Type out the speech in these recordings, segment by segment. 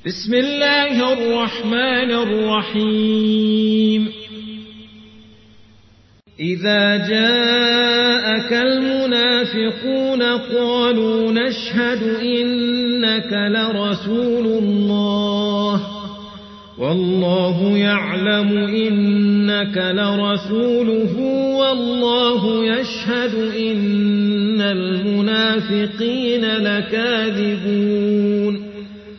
بسم الله الرحمن الرحيم إذا جاءك المنافقون قالوا نشهد إنك لرسول الله والله يعلم إنك لرسوله والله يشهد إن المنافقين لكاذبون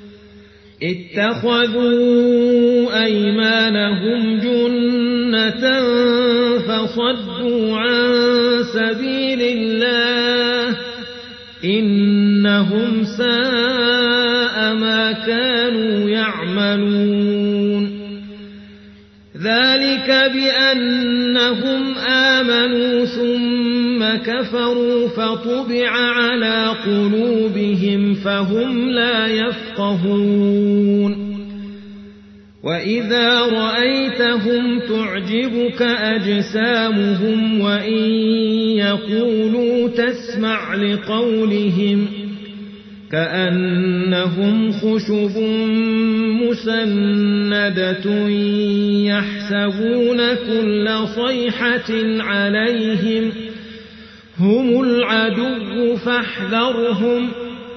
اتخذوا أيمانهم جنة فصدوا عن سبيل الله إنهم ساء ما كانوا يعملون ذلك بأنهم آمنوا ثم كفروا فطبع على قلوبهم فهم لا يفقهون وإذا رأيتهم تعجبك أجسامهم وإن يقولوا تسمع لقولهم كأنهم خشب مسندة يحسبون كل صيحة عليهم هم العدو فاحذرهم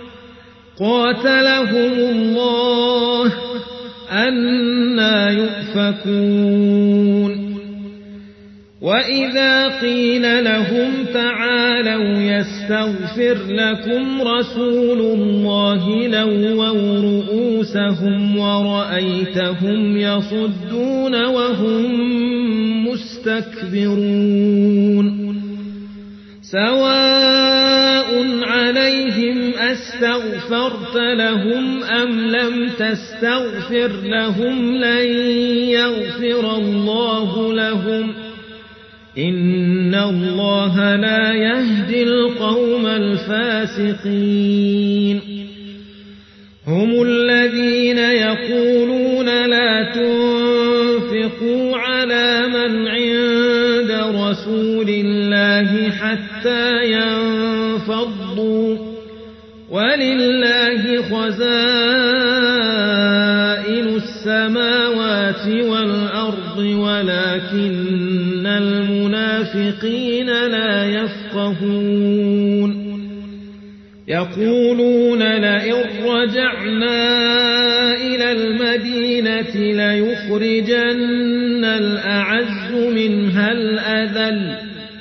قاتلهم الله أنى يؤفكون وإذا قيل لهم تعالوا يستغفر لكم رسول الله لووا رؤوسهم ورأيتهم يصدون وهم مستكبرون سواء عليهم أستغفرت لهم أم لم تستغفر لهم لن يغفر الله لهم إن الله لا يهدي القوم الفاسقين هم الذين يقولون لا تنفقوا على من عند رسول الله حتى ينفضوا ولله خزائن السماوات والأرض ولكن المنافقين لا يفقهون يقولون لئن رجعنا إلى المدينة ليخرجن الأعز منها الأذل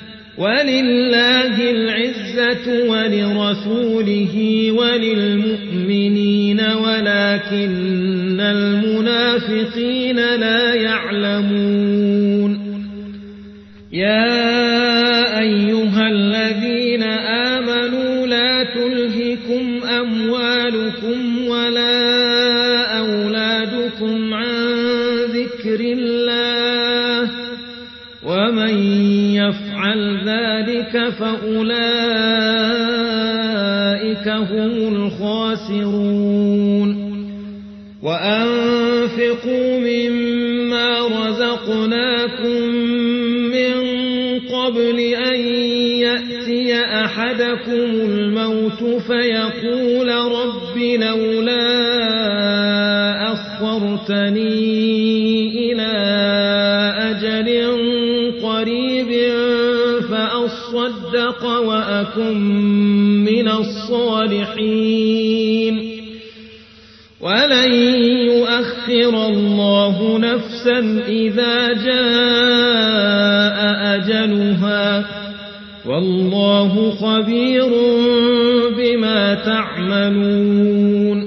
ولله العزة ولرسوله وللمؤمنين ولكن المنافقين لا يعلمون يا أيها الذين آمنوا لا تلهكم أموالكم ولا أولادكم عن ذكر الله ومن يفعل ذلك فأولئك هم الخاسرون وأنفقوا مما رزقناكم من قبل أن يأتي أحدكم الموت فيقول رب لولا أخرتني إلى أجل قريب فأصدق وأكن من الصالحين ولن يؤخر الله نفسا إذا جاء أجلها والله خبير بما تعملون